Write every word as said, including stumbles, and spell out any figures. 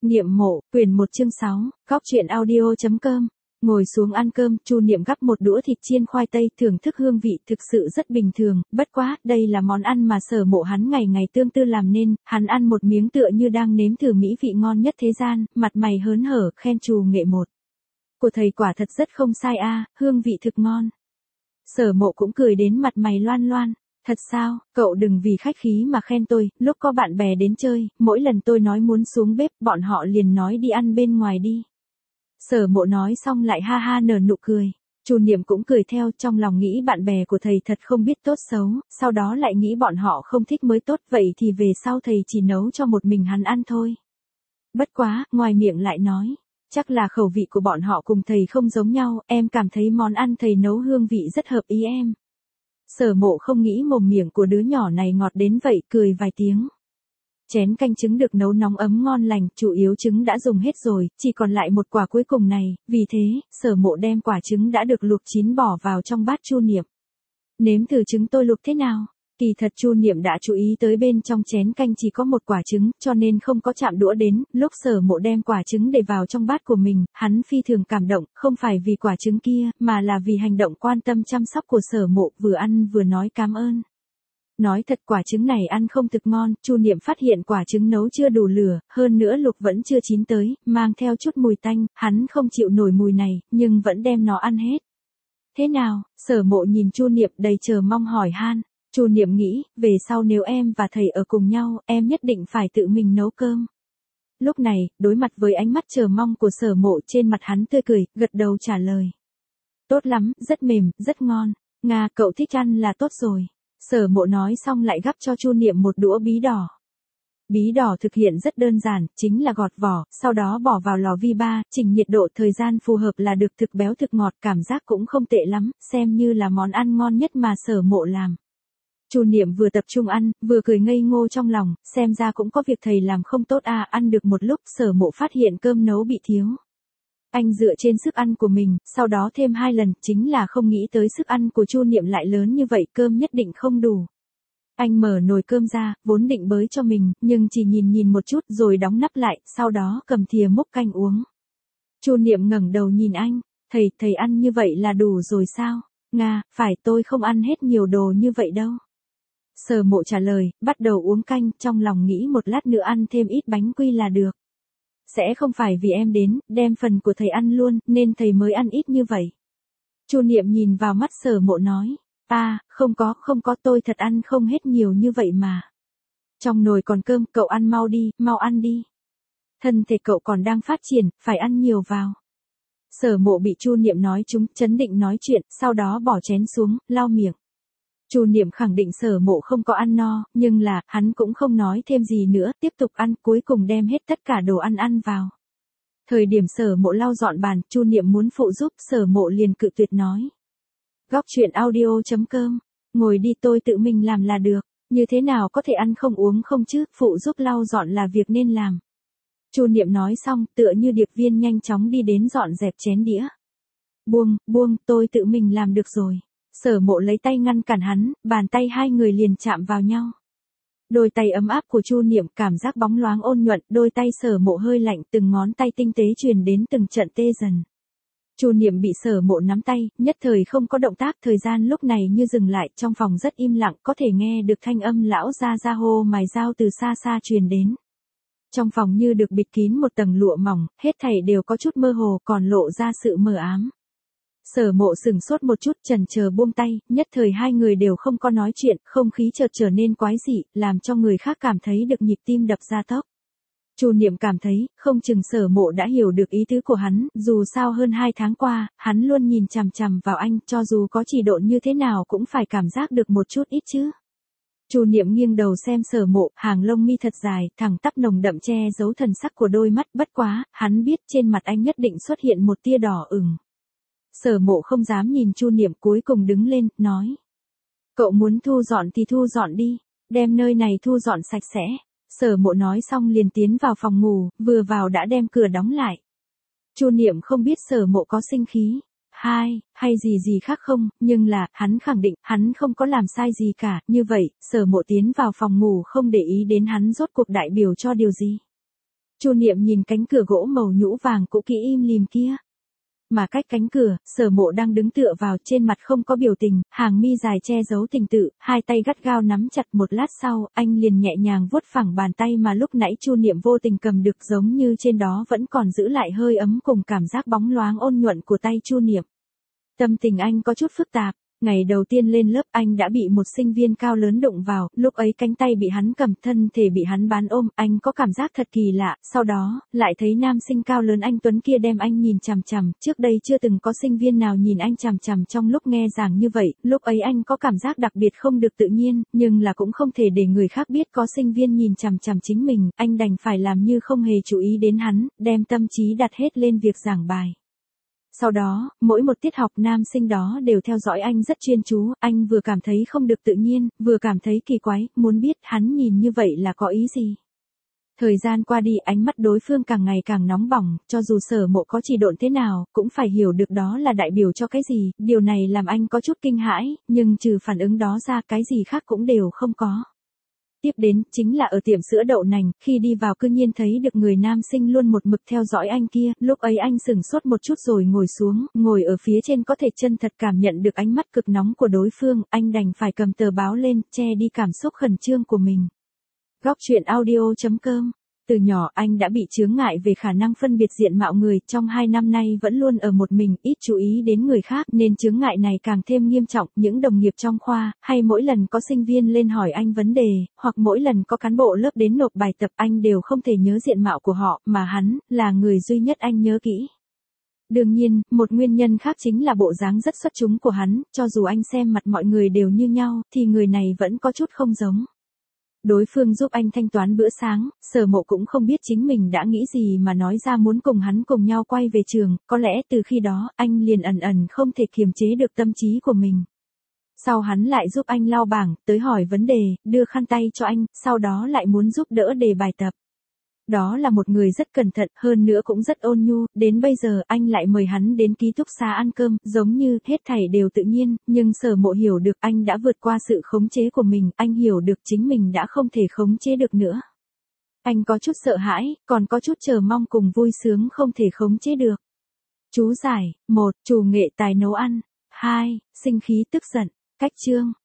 Niệm mộ, quyển một chương sáu, góc truyện audio chấm com. Ngồi xuống ăn cơm, Chu Niệm gắp một đũa thịt chiên khoai tây, thưởng thức hương vị thực sự rất bình thường, bất quá, đây là món ăn mà Sở Mộ hắn ngày ngày tương tư làm nên, hắn ăn một miếng tựa như đang nếm thử mỹ vị ngon nhất thế gian, mặt mày hớn hở, khen chù nghệ một. Của thầy quả thật rất không sai a, hương vị thực ngon. Sở Mộ cũng cười đến mặt mày loan loan. Thật sao, cậu đừng vì khách khí mà khen tôi, lúc có bạn bè đến chơi, mỗi lần tôi nói muốn xuống bếp, bọn họ liền nói đi ăn bên ngoài đi. Sở Mộ nói xong lại ha ha nở nụ cười. Chu Niệm cũng cười theo, trong lòng nghĩ bạn bè của thầy thật không biết tốt xấu, sau đó lại nghĩ bọn họ không thích mới tốt, vậy thì về sau thầy chỉ nấu cho một mình hắn ăn thôi. Bất quá, ngoài miệng lại nói, chắc là khẩu vị của bọn họ cùng thầy không giống nhau, em cảm thấy món ăn thầy nấu hương vị rất hợp ý em. Sở Mộ không nghĩ mồm miệng của đứa nhỏ này ngọt đến vậy, cười vài tiếng. Chén canh trứng được nấu nóng ấm ngon lành, chủ yếu trứng đã dùng hết rồi, chỉ còn lại một quả cuối cùng này, vì thế, Sở Mộ đem quả trứng đã được luộc chín bỏ vào trong bát Chu Niệm. Nếm thử trứng tôi luộc thế nào? Kỳ thật Chu Niệm đã chú ý tới bên trong chén canh chỉ có một quả trứng, cho nên không có chạm đũa đến, lúc Sở Mộ đem quả trứng để vào trong bát của mình, hắn phi thường cảm động, không phải vì quả trứng kia, mà là vì hành động quan tâm chăm sóc của Sở Mộ, vừa ăn vừa nói cảm ơn. Nói thật quả trứng này ăn không thực ngon, Chu Niệm phát hiện quả trứng nấu chưa đủ lửa, hơn nữa luộc vẫn chưa chín tới, mang theo chút mùi tanh, hắn không chịu nổi mùi này, nhưng vẫn đem nó ăn hết. Thế nào? Sở Mộ nhìn Chu Niệm đầy chờ mong hỏi han. Chu Niệm nghĩ, về sau nếu em và thầy ở cùng nhau, em nhất định phải tự mình nấu cơm. Lúc này, đối mặt với ánh mắt chờ mong của Sở Mộ, trên mặt hắn tươi cười, gật đầu trả lời. Tốt lắm, rất mềm, rất ngon. Nga, cậu thích ăn là tốt rồi. Sở Mộ nói xong lại gắp cho Chu Niệm một đũa bí đỏ. Bí đỏ thực hiện rất đơn giản, chính là gọt vỏ, sau đó bỏ vào lò vi ba, chỉnh nhiệt độ thời gian phù hợp là được, thực béo thực ngọt, cảm giác cũng không tệ lắm, xem như là món ăn ngon nhất mà Sở Mộ làm. Chu Niệm vừa tập trung ăn, vừa cười ngây ngô trong lòng, xem ra cũng có việc thầy làm không tốt à, ăn được một lúc, Sở Mộ phát hiện cơm nấu bị thiếu. Anh dựa trên sức ăn của mình, sau đó thêm hai lần, chính là không nghĩ tới sức ăn của Chu Niệm lại lớn như vậy, cơm nhất định không đủ. Anh mở nồi cơm ra, vốn định bới cho mình, nhưng chỉ nhìn nhìn một chút rồi đóng nắp lại, sau đó cầm thìa múc canh uống. Chu Niệm ngẩng đầu nhìn anh, thầy, thầy ăn như vậy là đủ rồi sao? Nga, phải, tôi không ăn hết nhiều đồ như vậy đâu. Sở Mộ trả lời, bắt đầu uống canh, trong lòng nghĩ một lát nữa ăn thêm ít bánh quy là được. Sẽ không phải vì em đến, đem phần của thầy ăn luôn, nên thầy mới ăn ít như vậy. Chu Niệm nhìn vào mắt Sở Mộ nói, à, không có, không có, tôi thật ăn không hết nhiều như vậy mà. Trong nồi còn cơm, cậu ăn mau đi, mau ăn đi. Thân thể cậu còn đang phát triển, phải ăn nhiều vào. Sở Mộ bị Chu Niệm nói trúng, chấn định nói chuyện, sau đó bỏ chén xuống, lau miệng. Chu Niệm khẳng định Sở Mộ không có ăn no, nhưng là, hắn cũng không nói thêm gì nữa, tiếp tục ăn, cuối cùng đem hết tất cả đồ ăn ăn vào. Thời điểm Sở Mộ lau dọn bàn, Chu Niệm muốn phụ giúp, Sở Mộ liền cự tuyệt nói. Góc truyện audio chấm com, ngồi đi, tôi tự mình làm là được, như thế nào có thể ăn không uống không chứ, phụ giúp lau dọn là việc nên làm. Chu Niệm nói xong, tựa như điệp viên nhanh chóng đi đến dọn dẹp chén đĩa. Buông, buông, tôi tự mình làm được rồi. Sở Mộ lấy tay ngăn cản hắn, bàn tay hai người liền chạm vào nhau. Đôi tay ấm áp của Chu Niệm, cảm giác bóng loáng ôn nhuận, đôi tay Sở Mộ hơi lạnh, từng ngón tay tinh tế truyền đến từng trận tê dần. Chu Niệm bị Sở Mộ nắm tay, nhất thời không có động tác, thời gian lúc này như dừng lại, trong phòng rất im lặng, có thể nghe được thanh âm lão gia gia hô mài dao từ xa xa truyền đến. Trong phòng như được bịt kín một tầng lụa mỏng, hết thảy đều có chút mơ hồ, còn lộ ra sự mờ ám. Sở Mộ sừng sốt một chút, chần chờ buông tay, nhất thời hai người đều không có nói chuyện, không khí chợt trở nên quái dị, làm cho người khác cảm thấy được nhịp tim đập ra tốc. Chu Niệm cảm thấy, không chừng Sở Mộ đã hiểu được ý tứ của hắn, dù sao hơn hai tháng qua, hắn luôn nhìn chằm chằm vào anh, cho dù có chỉ độn như thế nào cũng phải cảm giác được một chút ít chứ. Chu Niệm nghiêng đầu xem Sở Mộ, hàng lông mi thật dài, thẳng tắp nồng đậm che giấu thần sắc của đôi mắt, bất quá, hắn biết trên mặt anh nhất định xuất hiện một tia đỏ ửng. Sở Mộ không dám nhìn Chu Niệm, cuối cùng đứng lên, nói. Cậu muốn thu dọn thì thu dọn đi, đem nơi này thu dọn sạch sẽ. Sở Mộ nói xong liền tiến vào phòng ngủ, vừa vào đã đem cửa đóng lại. Chu Niệm không biết Sở Mộ có sinh khí, hai, hay gì gì khác không, nhưng là, hắn khẳng định, hắn không có làm sai gì cả, như vậy, Sở Mộ tiến vào phòng ngủ không để ý đến hắn rốt cuộc đại biểu cho điều gì. Chu Niệm nhìn cánh cửa gỗ màu nhũ vàng cũ kỹ im lìm kia. Mà cách cánh cửa, Sở Mộ đang đứng tựa vào, trên mặt không có biểu tình, hàng mi dài che giấu tình tự, hai tay gắt gao nắm chặt. Một lát sau, anh liền nhẹ nhàng vuốt phẳng bàn tay mà lúc nãy Chu Niệm vô tình cầm được, giống như trên đó vẫn còn giữ lại hơi ấm cùng cảm giác bóng loáng ôn nhuận của tay Chu Niệm. Tâm tình anh có chút phức tạp. Ngày đầu tiên lên lớp anh đã bị một sinh viên cao lớn đụng vào, lúc ấy cánh tay bị hắn cầm, thân thể bị hắn bán ôm, anh có cảm giác thật kỳ lạ, sau đó, lại thấy nam sinh cao lớn anh Tuấn kia đem anh nhìn chằm chằm, trước đây chưa từng có sinh viên nào nhìn anh chằm chằm trong lúc nghe giảng như vậy, lúc ấy anh có cảm giác đặc biệt không được tự nhiên, nhưng là cũng không thể để người khác biết có sinh viên nhìn chằm chằm chính mình, anh đành phải làm như không hề chú ý đến hắn, đem tâm trí đặt hết lên việc giảng bài. Sau đó, mỗi một tiết học nam sinh đó đều theo dõi anh rất chuyên chú, anh vừa cảm thấy không được tự nhiên, vừa cảm thấy kỳ quái, muốn biết hắn nhìn như vậy là có ý gì. Thời gian qua đi, ánh mắt đối phương càng ngày càng nóng bỏng, cho dù Sở Mộ có chỉ độn thế nào, cũng phải hiểu được đó là đại biểu cho cái gì, điều này làm anh có chút kinh hãi, nhưng trừ phản ứng đó ra cái gì khác cũng đều không có. Tiếp đến, chính là ở tiệm sữa đậu nành, khi đi vào cư nhiên thấy được người nam sinh luôn một mực theo dõi anh kia, lúc ấy anh sửng sốt một chút rồi ngồi xuống, ngồi ở phía trên có thể chân thật cảm nhận được ánh mắt cực nóng của đối phương, anh đành phải cầm tờ báo lên, che đi cảm xúc khẩn trương của mình. Góc truyện audio chấm com. Từ nhỏ anh đã bị chướng ngại về khả năng phân biệt diện mạo người, trong hai năm nay vẫn luôn ở một mình, ít chú ý đến người khác nên chướng ngại này càng thêm nghiêm trọng, những đồng nghiệp trong khoa, hay mỗi lần có sinh viên lên hỏi anh vấn đề, hoặc mỗi lần có cán bộ lớp đến nộp bài tập anh đều không thể nhớ diện mạo của họ, mà hắn, là người duy nhất anh nhớ kỹ. Đương nhiên, một nguyên nhân khác chính là bộ dáng rất xuất chúng của hắn, cho dù anh xem mặt mọi người đều như nhau, thì người này vẫn có chút không giống. Đối phương giúp anh thanh toán bữa sáng, Sở Mộ cũng không biết chính mình đã nghĩ gì mà nói ra muốn cùng hắn cùng nhau quay về trường, có lẽ từ khi đó, anh liền ẩn ẩn không thể kiềm chế được tâm trí của mình. Sau hắn lại giúp anh lau bảng, tới hỏi vấn đề, đưa khăn tay cho anh, sau đó lại muốn giúp đỡ đề bài tập. Đó là một người rất cẩn thận, hơn nữa cũng rất ôn nhu, đến bây giờ anh lại mời hắn đến ký túc xá ăn cơm, giống như hết thảy đều tự nhiên, nhưng Sở Mộ hiểu được anh đã vượt qua sự khống chế của mình, anh hiểu được chính mình đã không thể khống chế được nữa. Anh có chút sợ hãi, còn có chút chờ mong cùng vui sướng không thể khống chế được. Chú giải, một. Chủ nghệ tài nấu ăn. hai. Sinh khí tức giận. Cách chương.